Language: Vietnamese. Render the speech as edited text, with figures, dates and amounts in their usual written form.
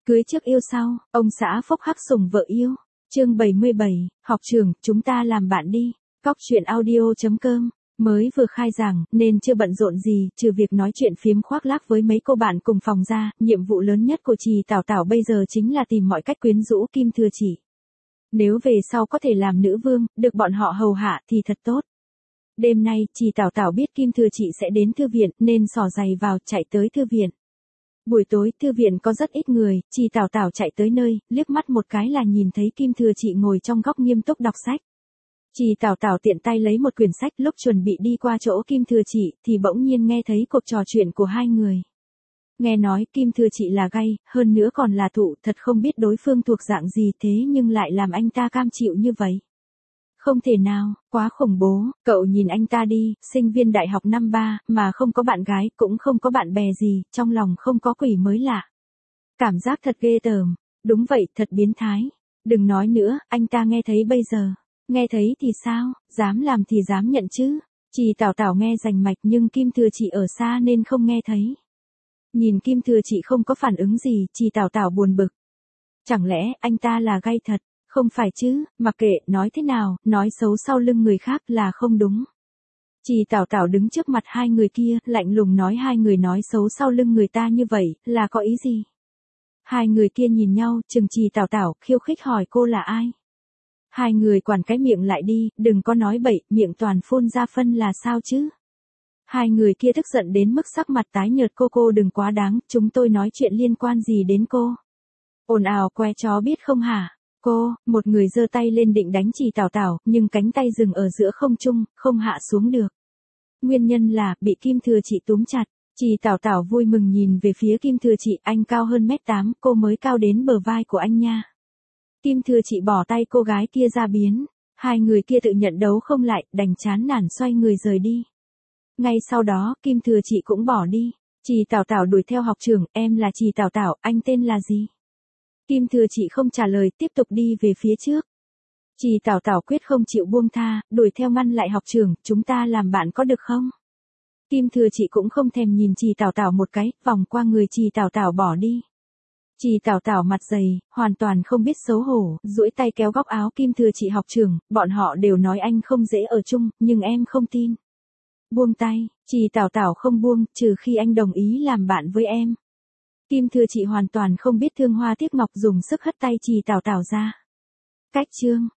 Cưới trước yêu sau, ông xã phốc hắc sủng vợ yêu. Chương 77, học trường, chúng ta làm bạn đi. Cóc truyện audio.com. Mới vừa khai giảng, nên chưa bận rộn gì, trừ việc nói chuyện phiếm khoác lác với mấy cô bạn cùng phòng ra, nhiệm vụ lớn nhất của Trì Tảo Tảo bây giờ chính là tìm mọi cách quyến rũ Kim Thừa Chỉ. Nếu về sau có thể làm nữ vương, được bọn họ hầu hạ thì thật tốt. Đêm nay, Trì Tảo Tảo biết Kim Thừa Chỉ sẽ đến thư viện, nên xỏ giày vào, chạy tới thư viện. Buổi tối, thư viện có rất ít người, Trì Tảo Tảo chạy tới nơi, liếc mắt một cái là nhìn thấy Kim Thừa Chỉ ngồi trong góc nghiêm túc đọc sách. Trì Tảo Tảo tiện tay lấy một quyển sách, lúc chuẩn bị đi qua chỗ Kim Thừa Chỉ, thì bỗng nhiên nghe thấy cuộc trò chuyện của hai người. Nghe nói Kim Thừa Chỉ là gay, hơn nữa còn là thụ, thật không biết đối phương thuộc dạng gì thế nhưng lại làm anh ta cam chịu như vậy. Không thể nào, quá khủng bố, cậu nhìn anh ta đi, sinh viên đại học năm 3, mà không có bạn gái, cũng không có bạn bè gì, trong lòng không có quỷ mới lạ. Cảm giác thật ghê tởm, đúng vậy, thật biến thái. Đừng nói nữa, anh ta nghe thấy bây giờ. Nghe thấy thì sao, dám làm thì dám nhận chứ. Trì Tảo Tảo nghe rành mạch nhưng Kim Thừa Chỉ ở xa nên không nghe thấy. Nhìn Kim Thừa Chỉ không có phản ứng gì, Trì Tảo Tảo buồn bực. Chẳng lẽ anh ta là gay thật? Không phải chứ, mặc kệ, nói thế nào, nói xấu sau lưng người khác là không đúng. Trì Tảo Tảo đứng trước mặt hai người kia, lạnh lùng nói hai người nói xấu sau lưng người ta như vậy, là có ý gì? Hai người kia nhìn nhau, chừng Trì Tảo Tảo, khiêu khích hỏi cô là ai? Hai người quản cái miệng lại đi, đừng có nói bậy, miệng toàn phun ra phân là sao chứ? Hai người kia tức giận đến mức sắc mặt tái nhợt, cô đừng quá đáng, chúng tôi nói chuyện liên quan gì đến cô? Ồn ào que chó biết không hả? Cô, một người giơ tay lên định đánh Trì Tảo Tảo, nhưng cánh tay dừng ở giữa không trung, không hạ xuống được. Nguyên nhân là, bị Kim Thừa Chỉ túm chặt. Trì Tảo Tảo vui mừng nhìn về phía Kim Thừa Chỉ, anh cao hơn 1m8, cô mới cao đến bờ vai của anh nha. Kim Thừa Chỉ bỏ tay cô gái kia ra biến. Hai người kia tự nhận đấu không lại, đành chán nản xoay người rời đi. Ngay sau đó, Kim Thừa Chỉ cũng bỏ đi. Trì Tảo Tảo đuổi theo học trưởng, em là Trì Tảo Tảo, anh tên là gì? Kim Thừa Chỉ không trả lời, tiếp tục đi về phía trước. Trì Tảo Tảo quyết không chịu buông tha, đuổi theo ngăn lại học trưởng, chúng ta làm bạn có được không? Kim Thừa Chỉ cũng không thèm nhìn Trì Tảo Tảo một cái, vòng qua người Trì Tảo Tảo bỏ đi. Trì Tảo Tảo mặt dày, hoàn toàn không biết xấu hổ, duỗi tay kéo góc áo Kim Thừa Chỉ học trưởng, bọn họ đều nói anh không dễ ở chung, nhưng em không tin. Buông tay, Trì Tảo Tảo không buông, trừ khi anh đồng ý làm bạn với em. Kim Thừa Chỉ hoàn toàn không biết thương hoa tiếc ngọc, dùng sức hất tay Trì Tảo Tảo ra. Cách chương.